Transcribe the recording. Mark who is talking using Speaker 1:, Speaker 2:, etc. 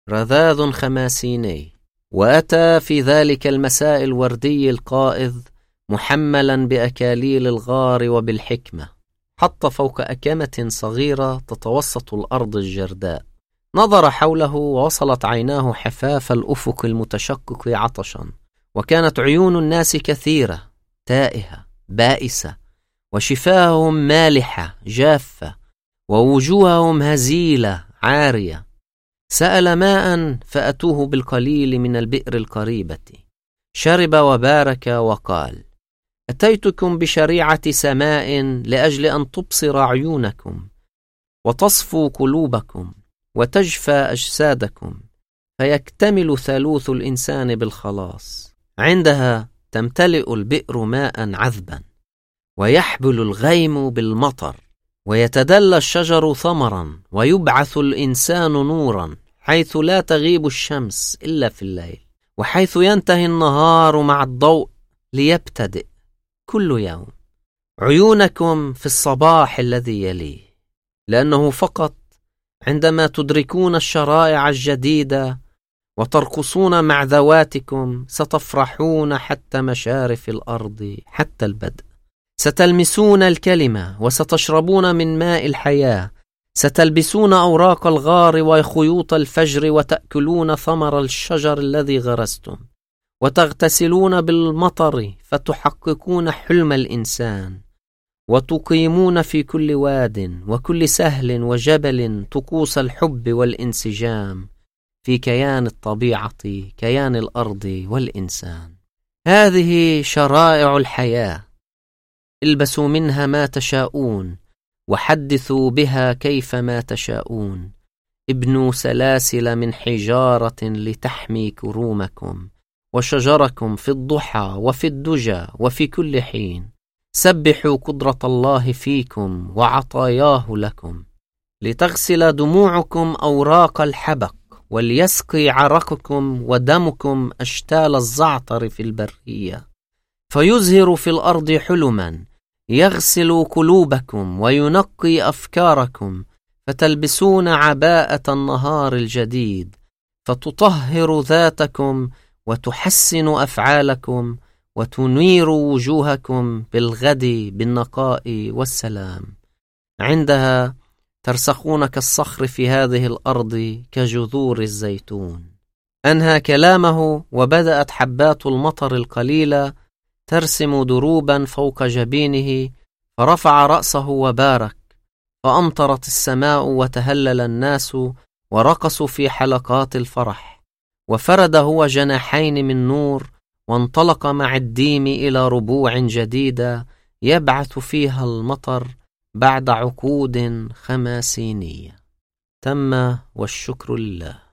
Speaker 1: رذاذ خماسيني. وأتى في ذلك المساء الوردي القائذ محملا بأكاليل الغار وبالحكمة، حط فوق أكمة صغيرة تتوسط الأرض الجرداء. نظر حوله ووصلت عيناه حفاف الأفق المتشقق عطشا، وكانت عيون الناس كثيرة تائهة بائسة، وشفاههم مالحة جافة، ووجوههم هزيلة عارية. سأل ماء فأتوه بالقليل من البئر القريبة، شرب وبارك وقال: أتيتكم بشريعة سماء لأجل أن تبصر عيونكم وتصفو قلوبكم وتجفى أجسادكم، فيكتمل ثالوث الإنسان بالخلاص. عندها تمتلئ البئر ماء عذبا، ويحبل الغيم بالمطر، ويتدلى الشجر ثمرا، ويبعث الإنسان نورا حيث لا تغيب الشمس إلا في الليل، وحيث ينتهي النهار مع الضوء ليبتدئ كل يوم. عيونكم في الصباح الذي يليه، لأنه فقط عندما تدركون الشرائع الجديدة وترقصون مع ذواتكم ستفرحون حتى مشارف الأرض حتى البدء. ستلمسون الكلمة وستشربون من ماء الحياة، ستلبسون أوراق الغار وخيوط الفجر، وتأكلون ثمر الشجر الذي غرستم، وتغتسلون بالمطر فتحققون حلم الإنسان، وتقيمون في كل واد وكل سهل وجبل طقوس الحب والانسجام في كيان الطبيعة، كيان الأرض والإنسان. هذه شرائع الحياة، البسوا منها ما تشاءون، وحدثوا بها كيفما تشاءون. ابنوا سلاسل من حجارة لتحمي كرومكم وشجركم في الضحى وفي الدجى وفي كل حين. سبحوا قدرة الله فيكم وعطاياه لكم، لتغسل دموعكم أوراق الحبق، وليسقي عرقكم ودمكم أشتال الزعتر في البرية، فيزهر في الأرض حلما، يغسل قلوبكم وينقي أفكاركم، فتلبسون عباءة النهار الجديد، فتطهر ذاتكم وتحسن أفعالكم، وتنير وجوهكم بالغد بالنقاء والسلام. عندها ترسخون كالصخر في هذه الأرض كجذور الزيتون. أنهى كلامه، وبدأت حبات المطر القليلة ترسم دروبا فوق جبينه، فرفع رأسه وبارك، فأمطرت السماء وتهلل الناس ورقصوا في حلقات الفرح، وفرد هو جناحين من نور، وانطلق مع الديم إلى ربوع جديدة يبعث فيها المطر بعد عقود خماسينية. تم، والشكر لله.